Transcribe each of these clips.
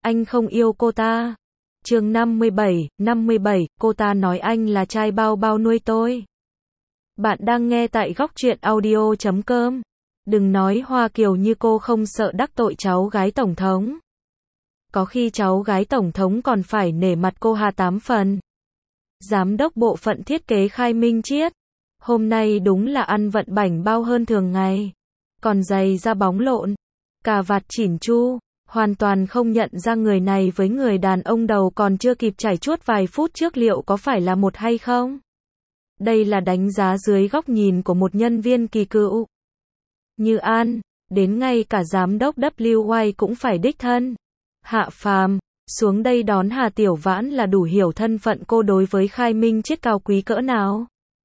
Anh không yêu cô ta. Chương 57, cô ta nói anh là trai bao bao nuôi tôi. Bạn đang nghe tại góc truyện audio.com. Đừng nói Hoa Kiều như cô không sợ đắc tội cháu gái tổng thống. Có khi cháu gái tổng thống còn phải nể mặt cô Hà 8 phần. Giám đốc bộ phận thiết kế Khai Minh Triết. Hôm nay đúng là ăn vận bảnh bao hơn thường ngày. Còn giày da bóng lộn, cà vạt chỉn chu, hoàn toàn không nhận ra người này với người đàn ông đầu còn chưa kịp chảy chuốt vài phút trước liệu có phải là một hay không. Đây là đánh giá dưới góc nhìn của một nhân viên kỳ cựu. Như An, đến ngay cả giám đốc WY cũng phải đích thân hạ phàm xuống đây đón Hà Tiểu Vãn là đủ hiểu thân phận cô đối với Khai Minh Triết cao quý cỡ nào.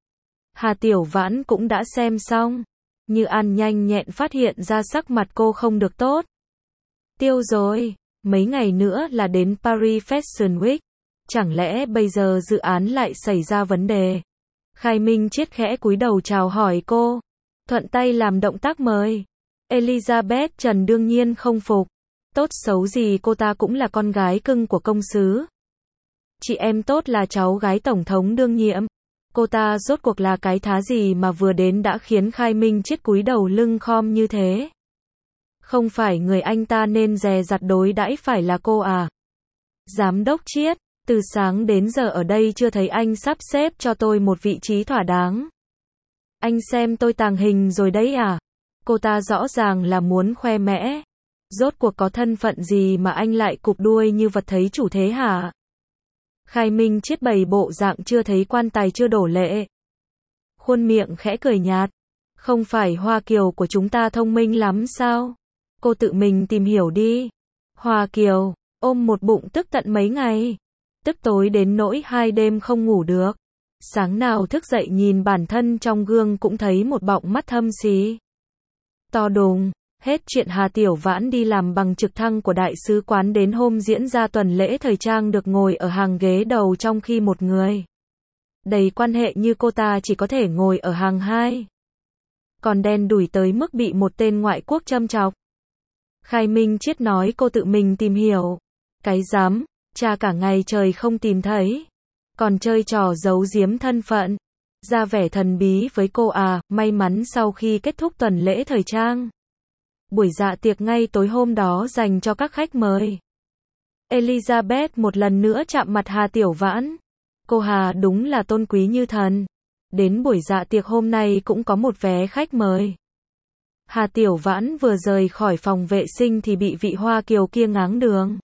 Hà Tiểu Vãn cũng đã xem xong. Như An nhanh nhẹn phát hiện ra sắc mặt cô không được tốt. Tiêu rồi, mấy ngày nữa là đến Paris Fashion Week. Chẳng lẽ bây giờ dự án lại xảy ra vấn đề? Khai Minh Triết khẽ cúi đầu chào hỏi cô. Thuận tay làm động tác mời. Elizabeth Trần đương nhiên không phục. Tốt xấu gì cô ta cũng là con gái cưng của công xứ. Chị em tốt là cháu gái tổng thống đương nhiệm. Cô ta rốt cuộc là cái thá gì mà vừa đến đã khiến Khai Minh Triết cúi đầu lưng khom như thế? Không phải người anh ta nên dè dặt đối đãi phải là cô à? Giám đốc Triết, từ sáng đến giờ ở đây chưa thấy anh sắp xếp cho tôi một vị trí thỏa đáng. Anh xem tôi tàng hình rồi đấy à? Cô ta rõ ràng là muốn khoe mẽ. Rốt cuộc có thân phận gì mà anh lại cụp đuôi như vật thấy chủ thế hả? Khai Minh Triết bày bộ dạng chưa thấy quan tài chưa đổ lệ. Khuôn miệng khẽ cười nhạt. Không phải Hoa Kiều của chúng ta thông minh lắm sao? Cô tự mình tìm hiểu đi. Hoa Kiều, ôm một bụng tức tận mấy ngày. Tức tối đến nỗi 2 đêm không ngủ được. Sáng nào thức dậy nhìn bản thân trong gương cũng thấy một bọng mắt thâm xí. To đùng. Hết chuyện Hà Tiểu Vãn đi làm bằng trực thăng của đại sứ quán đến hôm diễn ra tuần lễ thời trang được ngồi ở hàng ghế đầu trong khi một người đầy quan hệ như cô ta chỉ có thể ngồi ở hàng 2. Còn đen đủi tới mức bị một tên ngoại quốc châm chọc. Khai Minh Triết nói cô tự mình tìm hiểu. Cái dám, cha cả ngày trời không tìm thấy. Còn chơi trò giấu giếm thân phận. Ra vẻ thần bí với cô à, may mắn sau khi kết thúc tuần lễ thời trang. Buổi dạ tiệc ngay tối hôm đó dành cho các khách mời. Elizabeth một lần nữa chạm mặt Hà Tiểu Vãn. Cô Hà đúng là tôn quý như thần. Đến buổi dạ tiệc hôm nay cũng có một vé khách mời. Hà Tiểu Vãn vừa rời khỏi phòng vệ sinh thì bị vị Hoa Kiều kia ngáng đường.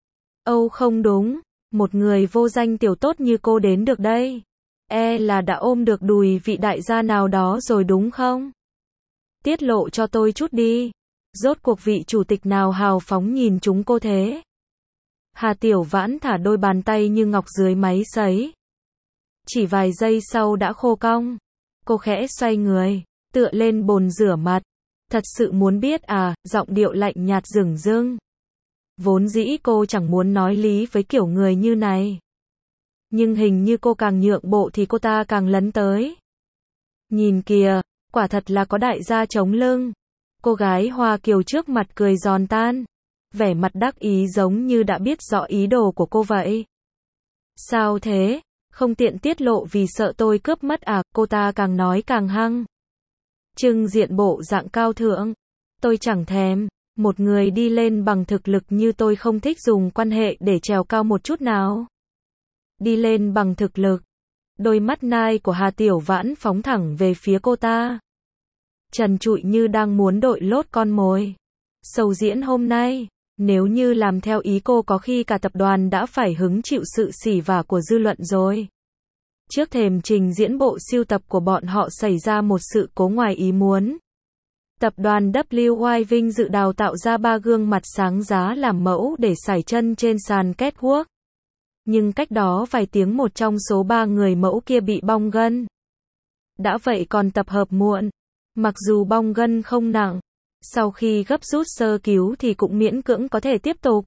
Âu không đúng, một người vô danh tiểu tốt như cô đến được đây. Là đã ôm được đùi vị đại gia nào đó rồi đúng không? Tiết lộ cho tôi chút đi. Rốt cuộc vị chủ tịch nào hào phóng nhìn chúng cô thế? Hà Tiểu Vãn thả đôi bàn tay như ngọc dưới máy sấy. Chỉ vài giây sau đã khô cong. Cô khẽ xoay người, tựa lên bồn rửa mặt. Thật sự muốn biết à, giọng điệu lạnh nhạt dửng dưng. Vốn dĩ cô chẳng muốn nói lý với kiểu người như này. Nhưng hình như cô càng nhượng bộ thì cô ta càng lấn tới. Nhìn kìa, quả thật là có đại gia chống lưng. Cô gái Hoa Kiều trước mặt cười giòn tan. Vẻ mặt đắc ý giống như đã biết rõ ý đồ của cô vậy. Sao thế? Không tiện tiết lộ vì sợ tôi cướp mất à? Cô ta càng nói càng hăng. Trưng diện bộ dạng cao thượng. Tôi chẳng thèm. Một người đi lên bằng thực lực như tôi không thích dùng quan hệ để trèo cao một chút nào. Đi lên bằng thực lực. Đôi mắt nai của Hà Tiểu Vãn phóng thẳng về phía cô ta. Trần trụi như đang muốn đội lốt con mồi. Sầu diễn hôm nay, nếu như làm theo ý cô có khi cả tập đoàn đã phải hứng chịu sự sỉ vả của dư luận rồi. Trước thềm trình diễn bộ sưu tập của bọn họ xảy ra một sự cố ngoài ý muốn. Tập đoàn WY vinh dự đào tạo ra 3 gương mặt sáng giá làm mẫu để sải chân trên sàn catwalk. Nhưng cách đó vài tiếng một trong số 3 người mẫu kia bị bong gân. Đã vậy còn tập hợp muộn. Mặc dù bong gân không nặng, sau khi gấp rút sơ cứu thì cũng miễn cưỡng có thể tiếp tục.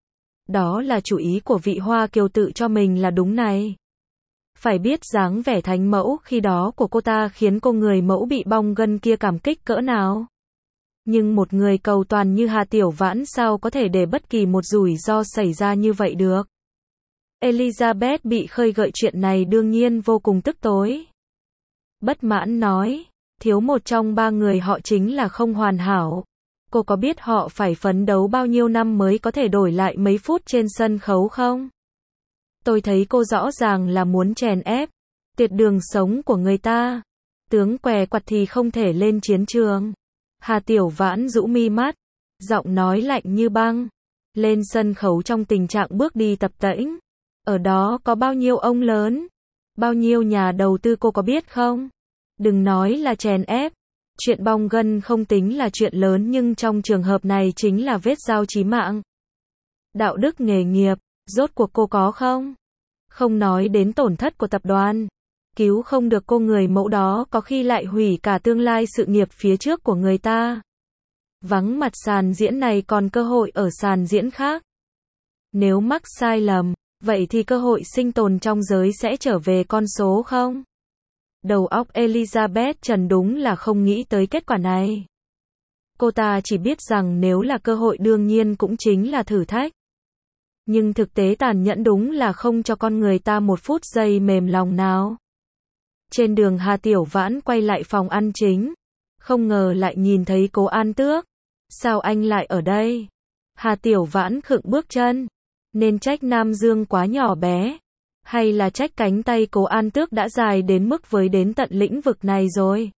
Đó là chủ ý của vị Hoa Kiều tự cho mình là đúng này. Phải biết dáng vẻ thánh mẫu khi đó của cô ta khiến cô người mẫu bị bong gân kia cảm kích cỡ nào. Nhưng một người cầu toàn như Hà Tiểu Vãn sao có thể để bất kỳ một rủi ro xảy ra như vậy được. Elizabeth bị khơi gợi chuyện này đương nhiên vô cùng tức tối. Bất mãn nói, thiếu một trong ba người họ chính là không hoàn hảo. Cô có biết họ phải phấn đấu bao nhiêu năm mới có thể đổi lại mấy phút trên sân khấu không? Tôi thấy cô rõ ràng là muốn chèn ép, tiệt đường sống của người ta. Tướng què quặt thì không thể lên chiến trường. Hà Tiểu Vãn rũ mi mắt, giọng nói lạnh như băng. Lên sân khấu trong tình trạng bước đi tập tễnh. Ở đó có bao nhiêu ông lớn, bao nhiêu nhà đầu tư cô có biết không? Đừng nói là chèn ép. Chuyện bong gân không tính là chuyện lớn nhưng trong trường hợp này chính là vết dao chí mạng. Đạo đức nghề nghiệp, rốt cuộc cô có không? Không nói đến tổn thất của tập đoàn. Cứu không được cô người mẫu đó có khi lại hủy cả tương lai sự nghiệp phía trước của người ta. Vắng mặt sàn diễn này còn cơ hội ở sàn diễn khác. Nếu mắc sai lầm, vậy thì cơ hội sinh tồn trong giới sẽ trở về con số không? Đầu óc Elizabeth Trần đúng là không nghĩ tới kết quả này. Cô ta chỉ biết rằng nếu là cơ hội đương nhiên cũng chính là thử thách. Nhưng thực tế tàn nhẫn đúng là không cho con người ta một phút giây mềm lòng nào. Trên đường Hà Tiểu Vãn quay lại phòng ăn chính. Không ngờ lại nhìn thấy Cố An Tước. Sao anh lại ở đây? Hà Tiểu Vãn khựng bước chân. Nên trách Nam Dương quá nhỏ bé. Hay là trách cánh tay Cố An Tước đã dài đến mức với đến tận lĩnh vực này rồi?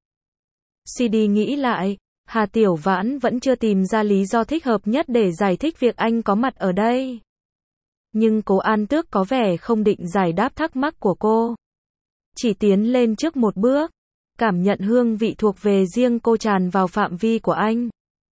CD nghĩ lại, Hà Tiểu Vãn vẫn chưa tìm ra lý do thích hợp nhất để giải thích việc anh có mặt ở đây. Nhưng Cố An Tước có vẻ không định giải đáp thắc mắc của cô. Chỉ tiến lên trước một bước, cảm nhận hương vị thuộc về riêng cô tràn vào phạm vi của anh.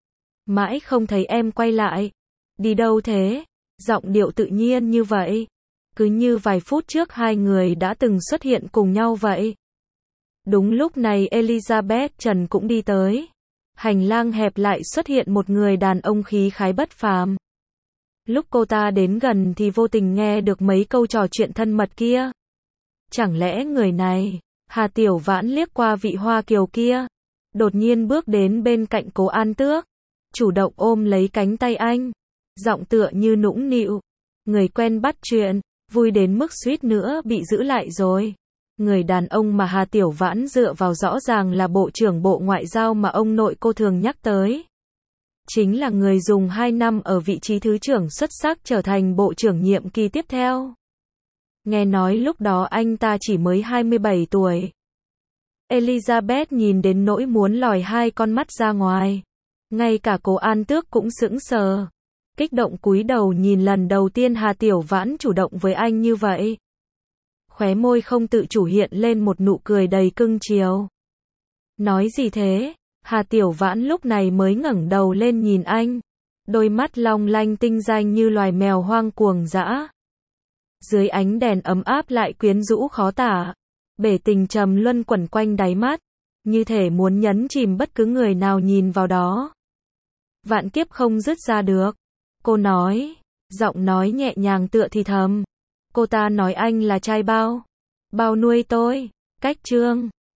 Mãi không thấy em quay lại. Đi đâu thế? Giọng điệu tự nhiên như vậy. Cứ như vài phút trước hai người đã từng xuất hiện cùng nhau vậy. Đúng lúc này Elizabeth Trần cũng đi tới. Hành lang hẹp lại xuất hiện một người đàn ông khí khái bất phàm. Lúc cô ta đến gần thì vô tình nghe được mấy câu trò chuyện thân mật kia. Chẳng lẽ người này? Hà Tiểu Vãn liếc qua vị Hoa Kiều kia. Đột nhiên bước đến bên cạnh Cố An Tước. Chủ động ôm lấy cánh tay anh. Giọng tựa như nũng nịu. Người quen bắt chuyện. Vui đến mức suýt nữa bị giữ lại rồi. Người đàn ông mà Hà Tiểu Vãn dựa vào rõ ràng là Bộ trưởng Bộ Ngoại giao mà ông nội cô thường nhắc tới. Chính là người dùng 2 năm ở vị trí thứ trưởng xuất sắc trở thành bộ trưởng nhiệm kỳ tiếp theo. Nghe nói lúc đó anh ta chỉ mới 27 tuổi. Elizabeth nhìn đến nỗi muốn lòi hai con mắt ra ngoài. Ngay cả Cố An Tước cũng sững sờ. Kích động cúi đầu nhìn lần đầu tiên Hà Tiểu Vãn chủ động với anh như vậy. Khóe môi không tự chủ hiện lên một nụ cười đầy cưng chiều. Nói gì thế? Hà Tiểu Vãn lúc này mới ngẩng đầu lên nhìn anh. Đôi mắt long lanh tinh danh như loài mèo hoang cuồng dã. Dưới ánh đèn ấm áp lại quyến rũ khó tả. Bể tình trầm luân quẩn quanh đáy mắt. Như thể muốn nhấn chìm bất cứ người nào nhìn vào đó. Vạn kiếp không dứt ra được. Cô nói, giọng nói nhẹ nhàng tựa thì thầm. Cô ta nói anh là trai bao. Bao nuôi tôi. Cách chương.